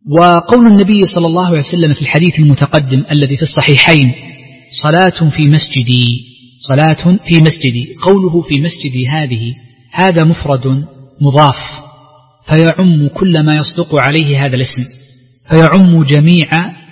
وقول النبي صلى الله عليه وسلم في الحديث المتقدم الذي في الصحيحين: صلاة في مسجدي، صلاة في مسجدي، قوله في مسجدي هذا مفرد مضاف، فيعم كل ما يصدق عليه هذا الاسم، فيعم جميع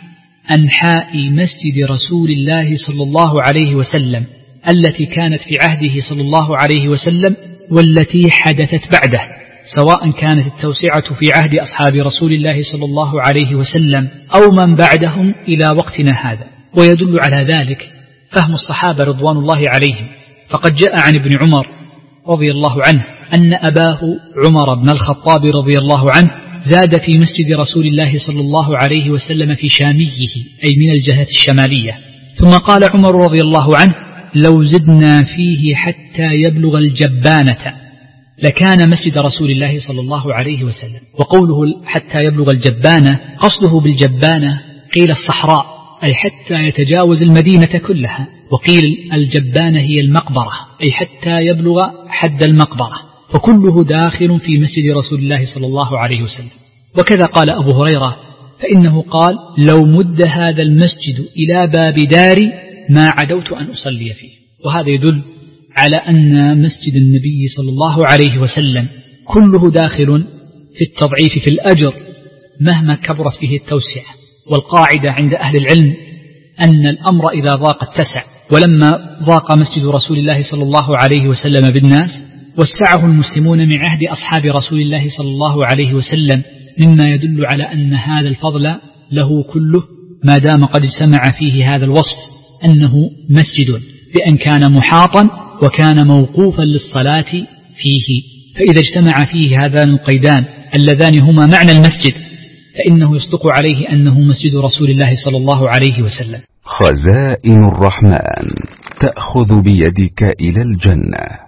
أنحاء مسجد رسول الله صلى الله عليه وسلم التي كانت في عهده صلى الله عليه وسلم والتي حدثت بعده، سواء كانت التوسعة في عهد أصحاب رسول الله صلى الله عليه وسلم أو من بعدهم إلى وقتنا هذا. ويدل على ذلك فهم الصحابة رضوان الله عليهم، فقد جاء عن ابن عمر رضي الله عنه أن أباه عمر بن الخطاب رضي الله عنه زاد في مسجد رسول الله صلى الله عليه وسلم في شاميه، أي من الجهة الشمالية. ثم قال عمر رضي الله عنه: لو زدنا فيه حتى يبلغ الجبانة لكان مسجد رسول الله صلى الله عليه وسلم. وقوله حتى يبلغ الجبانة قصده بالجبانة قيل الصحراء، أي حتى يتجاوز المدينة كلها، وقيل الجبانة هي المقبرة، أي حتى يبلغ حد المقبرة، فكله داخل في مسجد رسول الله صلى الله عليه وسلم. وكذا قال أبو هريرة، فإنه قال: لو مد هذا المسجد إلى باب داري ما عدوت أن أصلي فيه. وهذا يدل على أن مسجد النبي صلى الله عليه وسلم كله داخل في التضعيف في الأجر مهما كبرت فيه التوسعة. والقاعدة عند أهل العلم أن الأمر إذا ضاق اتسع، ولما ضاق مسجد رسول الله صلى الله عليه وسلم بالناس وسعه المسلمون من عهد أصحاب رسول الله صلى الله عليه وسلم، مما يدل على أن هذا الفضل له كله ما دام قد اجتمع فيه هذا الوصف أنه مسجد، بأن كان محاطا وكان موقوفا للصلاة فيه. فإذا اجتمع فيه هذان القيدان اللذان هما معنى المسجد فإنه يصدق عليه أنه مسجد رسول الله صلى الله عليه وسلم. خزائن الرحمن تأخذ بيدك إلى الجنة.